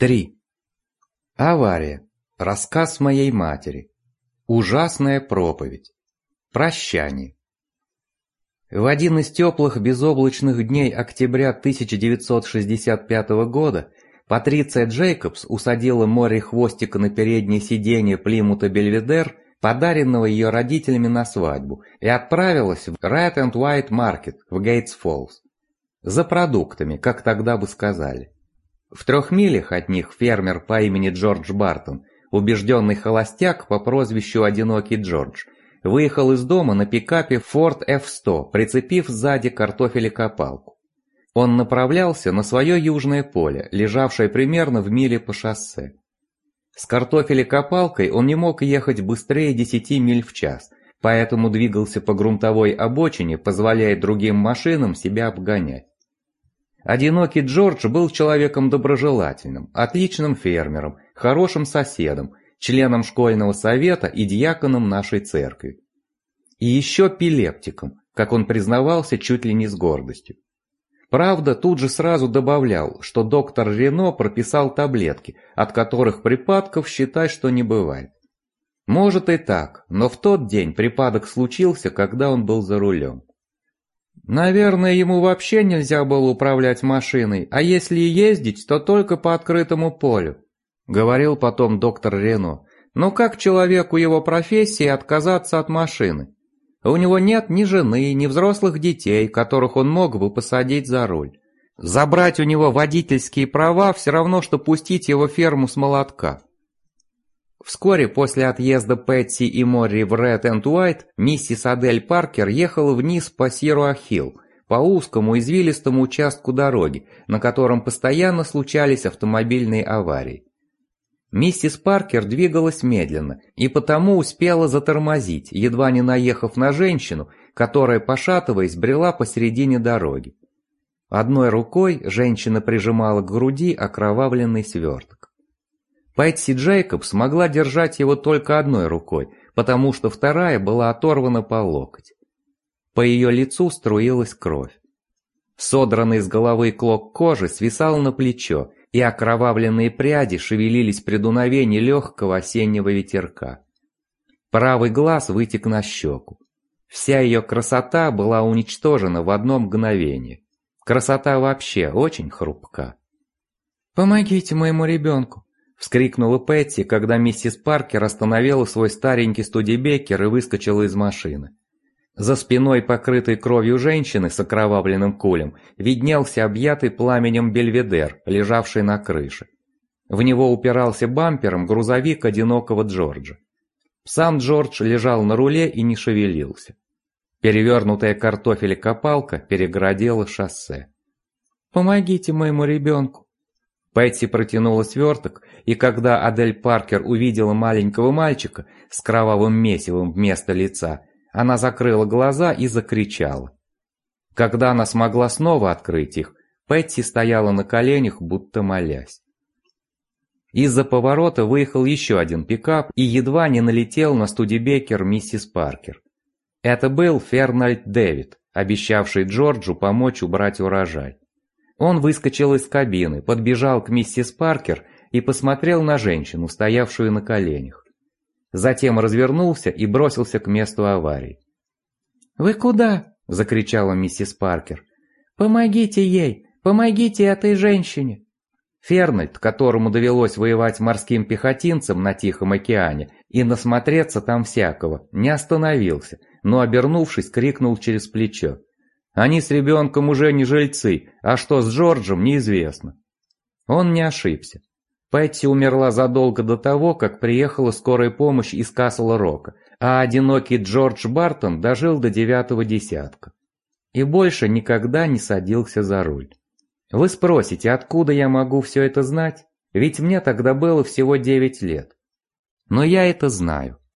3. Авария. Рассказ моей матери. Ужасная проповедь. Прощание. В один из теплых безоблачных дней октября 1965 года Патриция Джейкобс усадила Мори Хвостика на переднее сиденье Плимута Бельведер, подаренного ее родителями на свадьбу, и отправилась в Red and White Market в Гейтс-Фоллс. За продуктами, как тогда бы сказали. В 3 милях от них фермер по имени Джордж Бартон, убежденный холостяк по прозвищу «Одинокий Джордж», выехал из дома на пикапе Ford F100, прицепив сзади картофелекопалку. Он направлялся на свое южное поле, лежавшее примерно в миле по шоссе. С картофелекопалкой он не мог ехать быстрее 10 миль в час, поэтому двигался по грунтовой обочине, позволяя другим машинам себя обгонять. Одинокий Джордж был человеком доброжелательным, отличным фермером, хорошим соседом, членом школьного совета и диаконом нашей церкви. И еще пилептиком, как он признавался чуть ли не с гордостью. Правда, тут же сразу добавлял, что доктор Рено прописал таблетки, от которых припадков считай, что не бывает. Может и так, но в тот день припадок случился, когда он был за рулем. Наверное, ему вообще нельзя было управлять машиной, а если и ездить, то только по открытому полю, говорил потом доктор Рено. Но как человеку его профессии отказаться от машины? У него нет ни жены, ни взрослых детей, которых он мог бы посадить за руль. Забрать у него водительские права все равно, что пустить его ферму с молотка. Вскоре после отъезда Пэтси и Мори в Red and White миссис Адель Паркер ехала вниз по Сируа-Хилл, по узкому извилистому участку дороги, на котором постоянно случались автомобильные аварии. Миссис Паркер двигалась медленно и потому успела затормозить, едва не наехав на женщину, которая, пошатываясь, брела посередине дороги. Одной рукой женщина прижимала к груди окровавленный сверток. Пэтси Джейкобс могла держать его только одной рукой, потому что вторая была оторвана по локоть. По ее лицу струилась кровь. Содранный с головы клок кожи свисал на плечо, и окровавленные пряди шевелились при дуновении легкого осеннего ветерка. Правый глаз вытек на щеку. Вся ее красота была уничтожена в одно мгновение. Красота вообще очень хрупка. «Помогите моему ребенку!» — вскрикнула Пэтси, когда миссис Паркер остановила свой старенький студебекер и выскочила из машины. За спиной покрытой кровью женщины с окровавленным кулем виднелся объятый пламенем Бельведер, лежавший на крыше. В него упирался бампером грузовик одинокого Джорджа. Сам Джордж лежал на руле и не шевелился. Перевернутая картофелекопалка перегородила шоссе. «Помогите моему ребенку!» Пэтси протянула сверток, и когда Адель Паркер увидела маленького мальчика с кровавым месивом вместо лица, она закрыла глаза и закричала. Когда она смогла снова открыть их, Пэтси стояла на коленях, будто молясь. Из-за поворота выехал еще один пикап и едва не налетел на студебекер миссис Паркер. Это был Фернальд Дэвид, обещавший Джорджу помочь убрать урожай. Он выскочил из кабины, подбежал к миссис Паркер и посмотрел на женщину, стоявшую на коленях. Затем развернулся и бросился к месту аварии. «Вы куда?» – закричала миссис Паркер. «Помогите ей! Помогите этой женщине!» Фернальд, которому довелось воевать морским пехотинцем на Тихом океане и насмотреться там всякого, не остановился, но, обернувшись, крикнул через плечо. «Они с ребенком уже не жильцы, а что с Джорджем, неизвестно». Он не ошибся. Пэтси умерла задолго до того, как приехала скорая помощь из Касл-Рока, а одинокий Джордж Бартон дожил до 9-го десятка. И больше никогда не садился за руль. Вы спросите, откуда я могу все это знать? Ведь мне тогда было всего 9 лет. Но я это знаю.